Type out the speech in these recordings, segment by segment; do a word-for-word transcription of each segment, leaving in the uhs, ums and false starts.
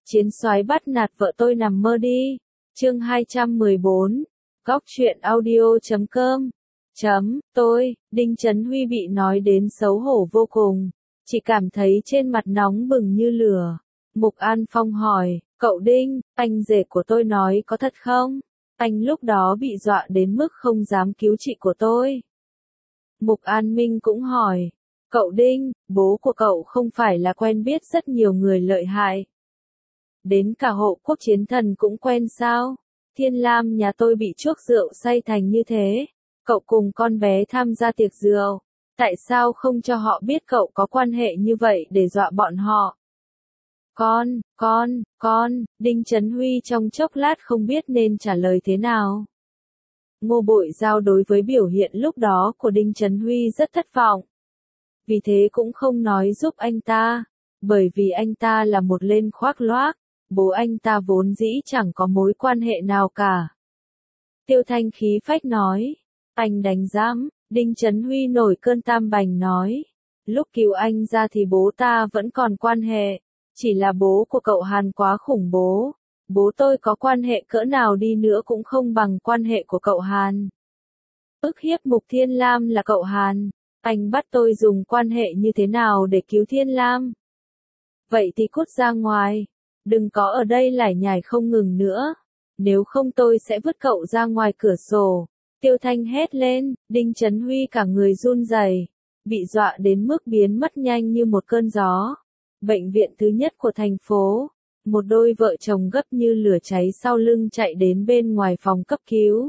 Chiến soái bắt nạt vợ tôi nằm mơ đi. Chương hai trăm mười bốn. Góc truyện audio chấm com. Chấm, tôi, Đinh Chấn Huy bị nói đến xấu hổ vô cùng, chỉ cảm thấy trên mặt nóng bừng như lửa. Mục An Phong hỏi, cậu Đinh, anh rể của tôi nói có thật không? Anh lúc đó bị dọa đến mức không dám cứu chị của tôi. Mục An Minh cũng hỏi, cậu Đinh, bố của cậu không phải là quen biết rất nhiều người lợi hại. Đến cả Hộ Quốc Chiến Thần cũng quen sao? Thiên Lam nhà tôi bị chuốc rượu say thành như thế. Cậu cùng con bé tham gia tiệc rượu. Tại sao không cho họ biết cậu có quan hệ như vậy để dọa bọn họ? Con, con, con, Đinh Chấn Huy trong chốc lát không biết nên trả lời thế nào. Ngô Bội Giao đối với biểu hiện lúc đó của Đinh Chấn Huy rất thất vọng. Vì thế cũng không nói giúp anh ta, bởi vì anh ta là một lên khoác loác, bố anh ta vốn dĩ chẳng có mối quan hệ nào cả. Tiêu Thanh khí phách nói, anh đánh giám, Đinh Chấn Huy nổi cơn tam bành nói, lúc cứu anh ra thì bố ta vẫn còn quan hệ, chỉ là bố của cậu Hàn quá khủng bố, bố tôi có quan hệ cỡ nào đi nữa cũng không bằng quan hệ của cậu Hàn. Ức hiếp Mục Thiên Lam là cậu Hàn, anh bắt tôi dùng quan hệ như thế nào để cứu Thiên Lam? Vậy thì cút ra ngoài, đừng có ở đây lải nhải không ngừng nữa, nếu không tôi sẽ vứt cậu ra ngoài cửa sổ. Tiêu Thanh hét lên, Đinh Chấn Huy cả người run rẩy, bị dọa đến mức biến mất nhanh như một cơn gió. Bệnh viện thứ nhất của thành phố, một đôi vợ chồng gấp như lửa cháy sau lưng chạy đến bên ngoài phòng cấp cứu.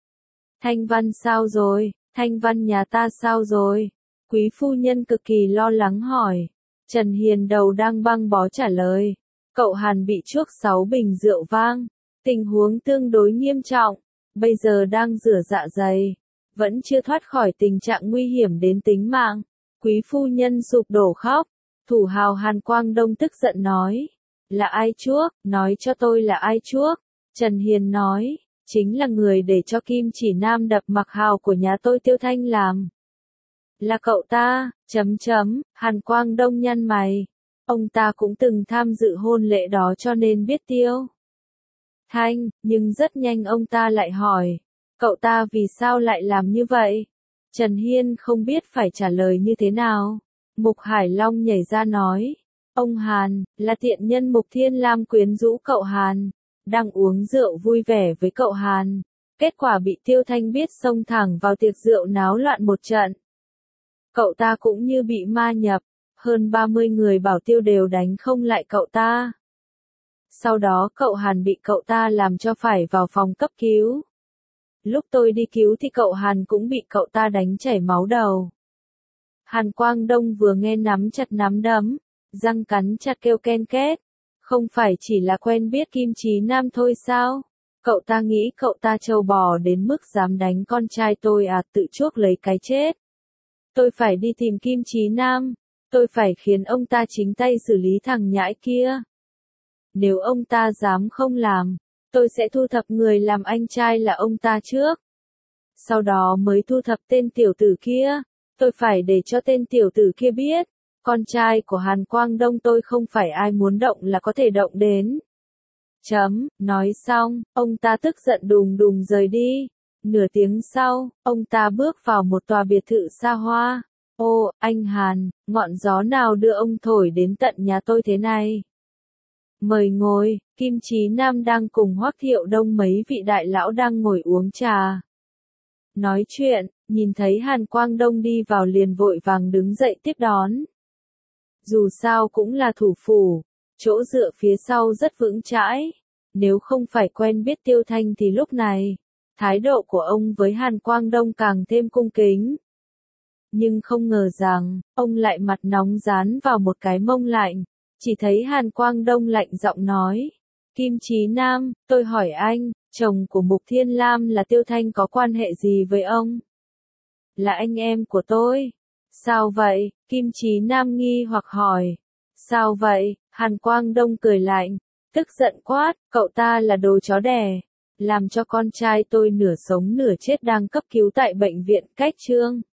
Thanh Văn sao rồi, Thanh Văn nhà ta sao rồi? Quý phu nhân cực kỳ lo lắng hỏi. Trần Hiền đầu đang băng bó trả lời, cậu Hàn bị chuốc sáu bình rượu vang, tình huống tương đối nghiêm trọng, bây giờ đang rửa dạ dày, vẫn chưa thoát khỏi tình trạng nguy hiểm đến tính mạng. Quý phu nhân sụp đổ khóc, thủ hào Hàn Quang Đông tức giận nói, là ai chuốc, nói cho tôi là ai chuốc. Trần Hiền nói, chính là người để cho Kim Chỉ Nam đập mặc hào của nhà tôi Tiêu Thanh làm. Là cậu ta, chấm chấm, Hàn Quang Đông nhăn mày. Ông ta cũng từng tham dự hôn lễ đó cho nên biết Tiêu Thanh, nhưng rất nhanh ông ta lại hỏi, cậu ta vì sao lại làm như vậy? Trần Hiên không biết phải trả lời như thế nào. Mục Hải Long nhảy ra nói, ông Hàn, là tiện nhân Mục Thiên Lam quyến rũ cậu Hàn, đang uống rượu vui vẻ với cậu Hàn, kết quả bị Tiêu Thanh biết xông thẳng vào tiệc rượu náo loạn một trận. Cậu ta cũng như bị ma nhập, hơn ba mươi người bảo tiêu đều đánh không lại cậu ta. Sau đó cậu Hàn bị cậu ta làm cho phải vào phòng cấp cứu. Lúc tôi đi cứu thì cậu Hàn cũng bị cậu ta đánh chảy máu đầu. Hàn Quang Đông vừa nghe nắm chặt nắm đấm, răng cắn chặt kêu ken két. Không phải chỉ là quen biết Kim Chí Nam thôi sao? Cậu ta nghĩ cậu ta trâu bò đến mức dám đánh con trai tôi à, tự chuốc lấy cái chết. Tôi phải đi tìm Kim Chí Nam, tôi phải khiến ông ta chính tay xử lý thằng nhãi kia. Nếu ông ta dám không làm, tôi sẽ thu thập người làm anh trai là ông ta trước. Sau đó mới thu thập tên tiểu tử kia, tôi phải để cho tên tiểu tử kia biết, con trai của Hàn Quang Đông tôi không phải ai muốn động là có thể động đến. Chấm, nói xong, ông ta tức giận đùng đùng rời đi. Nửa tiếng sau, ông ta bước vào một tòa biệt thự xa hoa. Ô, anh Hàn, ngọn gió nào đưa ông thổi đến tận nhà tôi thế này? Mời ngồi, Kim Chí Nam đang cùng Hoắc Thiệu Đông mấy vị đại lão đang ngồi uống trà. Nói chuyện, nhìn thấy Hàn Quang Đông đi vào liền vội vàng đứng dậy tiếp đón. Dù sao cũng là thủ phủ, chỗ dựa phía sau rất vững chãi. Nếu không phải quen biết Tiêu Thanh thì lúc này, thái độ của ông với Hàn Quang Đông càng thêm cung kính. Nhưng không ngờ rằng, ông lại mặt nóng dán vào một cái mông lạnh. Chỉ thấy Hàn Quang Đông lạnh giọng nói, Kim Chí Nam, tôi hỏi anh, chồng của Mục Thiên Lam là Tiêu Thanh có quan hệ gì với ông? Là anh em của tôi. Sao vậy? Kim Chí Nam nghi hoặc hỏi. Sao vậy? Hàn Quang Đông cười lạnh, tức giận quát, cậu ta là đồ chó đẻ, làm cho con trai tôi nửa sống nửa chết đang cấp cứu tại bệnh viện Cách Trương.